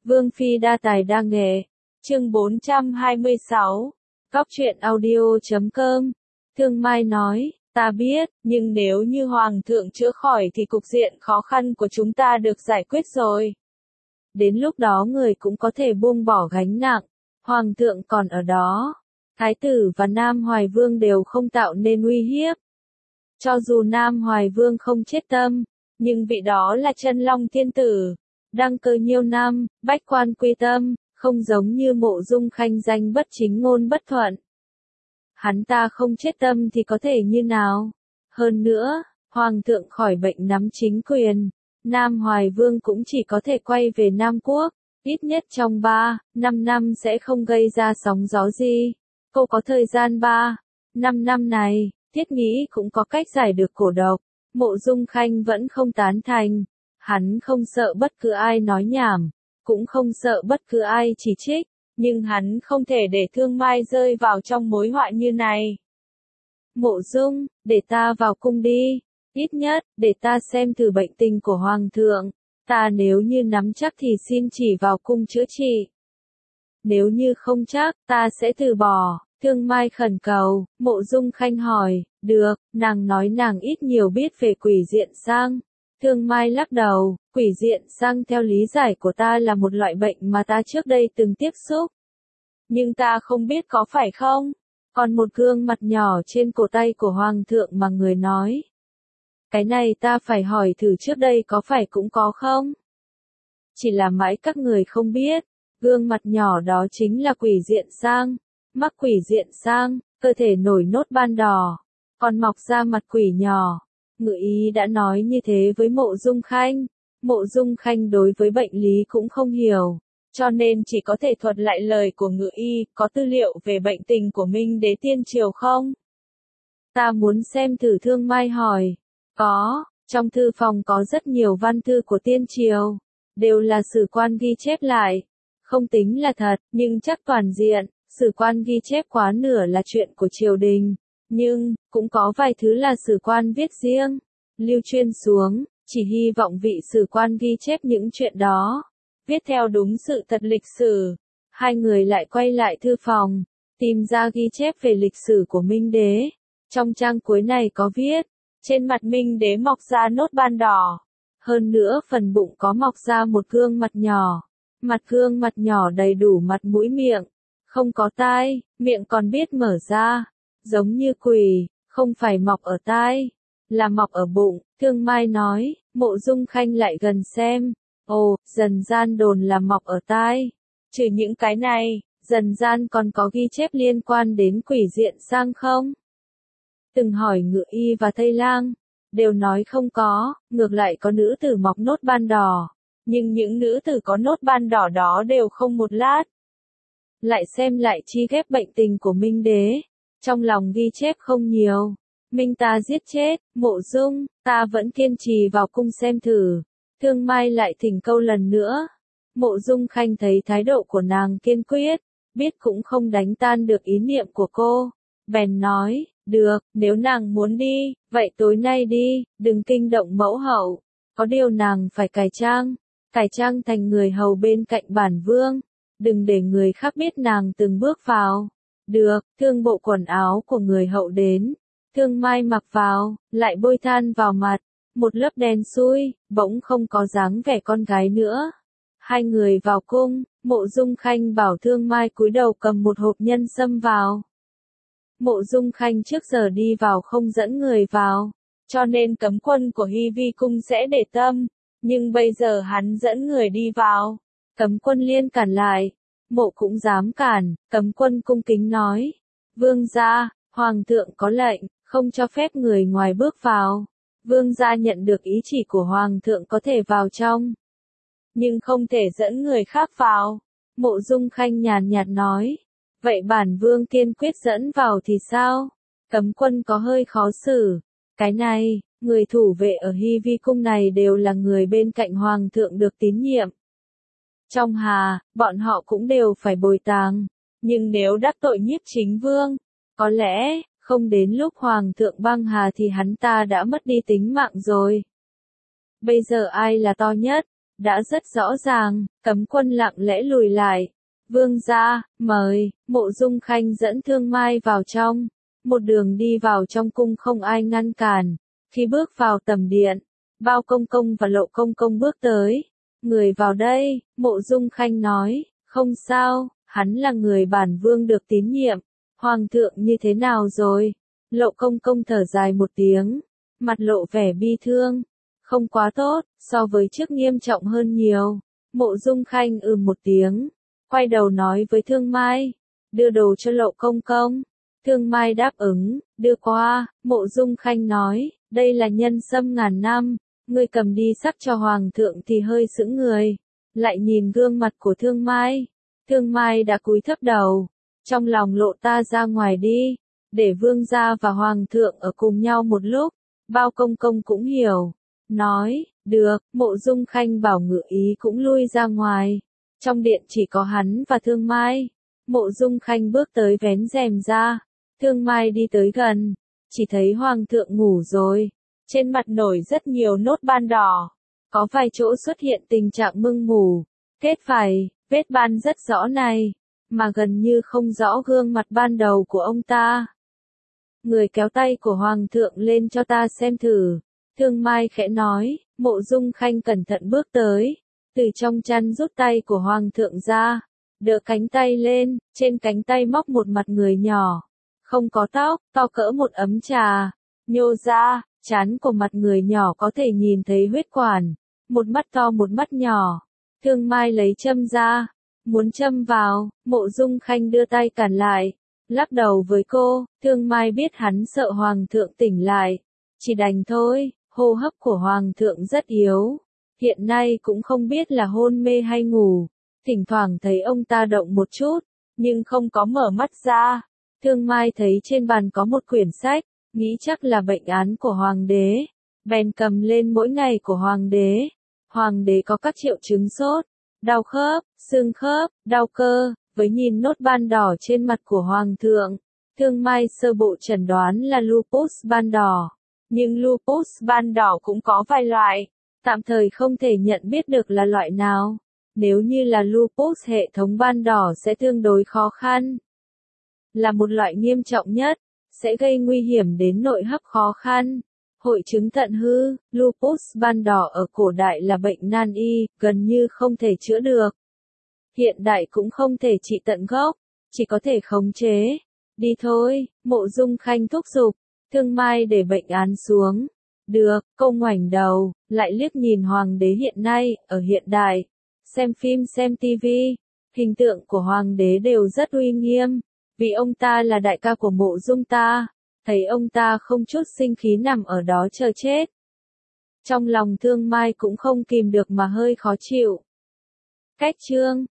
Vương Phi đa tài đa nghệ. Chương 426. Góc truyện audio.com. Thương Mai nói, ta biết, nhưng nếu như Hoàng thượng chữa khỏi thì cục diện khó khăn của chúng ta được giải quyết rồi. Đến lúc đó người cũng có thể buông bỏ gánh nặng. Hoàng thượng còn ở đó. Thái tử và Nam Hoài Vương đều không tạo nên uy hiếp. Cho dù Nam Hoài Vương không chết tâm, nhưng vị đó là Chân Long Thiên Tử. Đăng cơ nhiều năm, bách quan quy tâm, không giống như Mộ Dung Khanh danh bất chính ngôn bất thuận. Hắn ta không chết tâm thì có thể như nào? Hơn nữa, Hoàng thượng khỏi bệnh nắm chính quyền, Nam Hoài Vương cũng chỉ có thể quay về Nam Quốc, ít nhất trong 3-5 năm sẽ không gây ra sóng gió gì. Cô có thời gian 3-5 năm này, thiết nghĩ cũng có cách giải được cổ độc. Mộ Dung Khanh vẫn không tán thành. Hắn không sợ bất cứ ai nói nhảm, cũng không sợ bất cứ ai chỉ trích, nhưng hắn không thể để Thương Mai rơi vào trong mối họa như này. Mộ Dung, để ta vào cung đi, ít nhất, để ta xem thử bệnh tình của Hoàng thượng, ta nếu như nắm chắc thì xin chỉ vào cung chữa trị. Nếu như không chắc, ta sẽ từ bỏ. Thương Mai khẩn cầu. Mộ Dung Khanh hỏi, được, nàng nói nàng ít nhiều biết về quỷ diện sang. Thương Mai lắc đầu, quỷ diện sang theo lý giải của ta là một loại bệnh mà ta trước đây từng tiếp xúc. Nhưng ta không biết có phải không? Còn một gương mặt nhỏ trên cổ tay của Hoàng thượng mà người nói. Cái này ta phải hỏi thử trước đây có phải cũng có không? Chỉ là mãi các người không biết, gương mặt nhỏ đó chính là quỷ diện sang. Mắc quỷ diện sang, cơ thể nổi nốt ban đỏ, còn mọc ra mặt quỷ nhỏ. Ngự y đã nói như thế với Mộ Dung Khanh. Mộ Dung Khanh đối với bệnh lý cũng không hiểu, cho nên chỉ có thể thuật lại lời của ngự y. Có tư liệu về bệnh tình của Minh Đế Tiên Triều không? Ta muốn xem thử. Thương Mai hỏi. Có, trong thư phòng có rất nhiều văn thư của Tiên Triều, đều là sử quan ghi chép lại. Không tính là thật, nhưng chắc toàn diện. Sử quan ghi chép quá nửa là chuyện của triều đình, nhưng, cũng có vài thứ là sử quan viết riêng, lưu truyền xuống, chỉ hy vọng vị sử quan ghi chép những chuyện đó, viết theo đúng sự thật lịch sử. Hai người lại quay lại thư phòng, tìm ra ghi chép về lịch sử của Minh Đế. Trong trang cuối này có viết, trên mặt Minh Đế mọc ra nốt ban đỏ, hơn nữa phần bụng có mọc ra một gương mặt nhỏ, gương mặt nhỏ đầy đủ mặt mũi miệng. Không có tai, miệng còn biết mở ra, giống như quỷ, không phải mọc ở tai, là mọc ở bụng. Thương Mai nói. Mộ Dung Khanh lại gần xem, ồ, dần gian đồn là mọc ở tai. Trừ những cái này, dần gian còn có ghi chép liên quan đến quỷ diện sang không? Từng hỏi ngự y và thây lang, đều nói không có, ngược lại có nữ tử mọc nốt ban đỏ, nhưng những nữ tử có nốt ban đỏ đó đều không một lát. Lại xem lại chi ghép bệnh tình của Minh Đế, trong lòng ghi chép không nhiều. Minh ta giết chết, Mộ Dung, ta vẫn kiên trì vào cung xem thử. Thương Mai lại thỉnh câu lần nữa. Mộ Dung Khanh thấy thái độ của nàng kiên quyết, biết cũng không đánh tan được ý niệm của cô. Bèn nói, được, nếu nàng muốn đi, vậy tối nay đi, đừng kinh động mẫu hậu. Có điều nàng phải cải trang thành người hầu bên cạnh bản vương. Đừng để người khác biết nàng từng bước vào. Được, thương bộ quần áo của người hậu đến. Thương Mai mặc vào, lại bôi than vào mặt. Một lớp đen xui, bỗng không có dáng vẻ con gái nữa. Hai người vào cung, Mộ Dung Khanh bảo Thương Mai cúi đầu cầm một hộp nhân sâm vào. Mộ Dung Khanh trước giờ đi vào không dẫn người vào, cho nên cấm quân của Hy Vi cung sẽ để tâm. Nhưng bây giờ hắn dẫn người đi vào. Cấm quân liên cản lại, Mộ cũng dám cản. Cấm quân cung kính nói, vương gia, hoàng thượng có lệnh, không cho phép người ngoài bước vào. Vương gia nhận được ý chỉ của hoàng thượng có thể vào trong, nhưng không thể dẫn người khác vào. Mộ Dung Khanh nhàn nhạt nói, vậy bản vương kiên quyết dẫn vào thì sao? Cấm quân có hơi khó xử. Cái này, người thủ vệ ở Hy Vi cung này đều là người bên cạnh hoàng thượng được tín nhiệm. Trong hà, bọn họ cũng đều phải bồi táng. Nhưng nếu đắc tội Nhiếp Chính Vương, có lẽ, không đến lúc hoàng thượng băng hà thì hắn ta đã mất đi tính mạng rồi. Bây giờ ai là to nhất? đã rất rõ ràng, cấm quân lặng lẽ lùi lại. Vương gia, mời, Mộ Dung Khanh dẫn Thương Mai vào trong. Một đường đi vào trong cung không ai ngăn cản. Khi bước vào tầm điện, Bao Công Công và Lộ Công Công bước tới. Người vào đây, Mộ Dung Khanh nói, không sao, hắn là người bản vương được tín nhiệm. Hoàng thượng như thế nào rồi? Lộ Công Công thở dài một tiếng, mặt lộ vẻ bi thương. Không quá tốt, so với trước nghiêm trọng hơn nhiều. Mộ Dung Khanh một tiếng, quay đầu nói với Thương Mai, đưa đồ cho Lộ Công Công. Thương Mai đáp ứng, đưa qua. Mộ Dung Khanh nói, đây là nhân sâm ngàn năm, ngươi cầm đi sắc cho Hoàng thượng thì hơi sững người. Lại nhìn gương mặt của Thương Mai. Thương Mai đã cúi thấp đầu, trong lòng Lộ ta ra ngoài đi, để vương gia và Hoàng thượng ở cùng nhau một lúc. Bao Công Công cũng hiểu, nói, được. Mộ Dung Khanh bảo Ngự Ý cũng lui ra ngoài. Trong điện chỉ có hắn và Thương Mai. Mộ Dung Khanh bước tới vén rèm ra. Thương Mai đi tới gần, chỉ thấy Hoàng thượng ngủ rồi. Trên mặt nổi rất nhiều nốt ban đỏ. Có vài chỗ xuất hiện tình trạng mưng mủ. Kết vài, vết ban rất rõ này, mà gần như không rõ gương mặt ban đầu của ông ta. Người kéo tay của Hoàng thượng lên cho ta xem thử. Thương Mai khẽ nói. Mộ Dung Khanh cẩn thận bước tới, từ trong chăn rút tay của Hoàng thượng ra, đỡ cánh tay lên, trên cánh tay móc một mặt người nhỏ, không có tóc, to cỡ một ấm trà, nhô ra, trán của mặt người nhỏ có thể nhìn thấy huyết quản, một mắt to một mắt nhỏ. Thương Mai lấy châm ra, muốn châm vào. Mộ Dung Khanh đưa tay cản lại, lắc đầu với cô. Thương Mai biết hắn sợ Hoàng thượng tỉnh lại, chỉ đành thôi. Hô hấp của Hoàng thượng rất yếu, hiện nay cũng không biết là hôn mê hay ngủ, thỉnh thoảng thấy ông ta động một chút, nhưng không có mở mắt ra. Thương Mai thấy trên bàn có một quyển sách, nghĩ chắc là bệnh án của Hoàng đế, bèn cầm lên mỗi ngày của Hoàng đế. Hoàng đế có các triệu chứng sốt, đau khớp, xương khớp, đau cơ, với nhìn nốt ban đỏ trên mặt của Hoàng thượng. Thương Mai sơ bộ chẩn đoán là lupus ban đỏ. Nhưng lupus ban đỏ cũng có vài loại, tạm thời không thể nhận biết được là loại nào. Nếu như là lupus hệ thống ban đỏ sẽ tương đối khó khăn. Là một loại nghiêm trọng nhất, sẽ gây nguy hiểm đến nội hấp khó khăn. Hội chứng thận hư, lupus ban đỏ ở cổ đại là bệnh nan y, gần như không thể chữa được. Hiện đại cũng không thể trị tận gốc, chỉ có thể khống chế. Đi thôi, Mộ Dung Khanh thúc giục. Thương Mai để bệnh án xuống. Được, cô ngoảnh đầu, lại liếc nhìn Hoàng đế hiện nay, ở hiện đại. Xem phim xem tivi, hình tượng của Hoàng đế đều rất uy nghiêm, vì ông ta là đại ca của Mộ Dung ta. Thấy ông ta không chút sinh khí nằm ở đó chờ chết. Trong lòng Thương Mai cũng không kìm được mà hơi khó chịu. Cách chương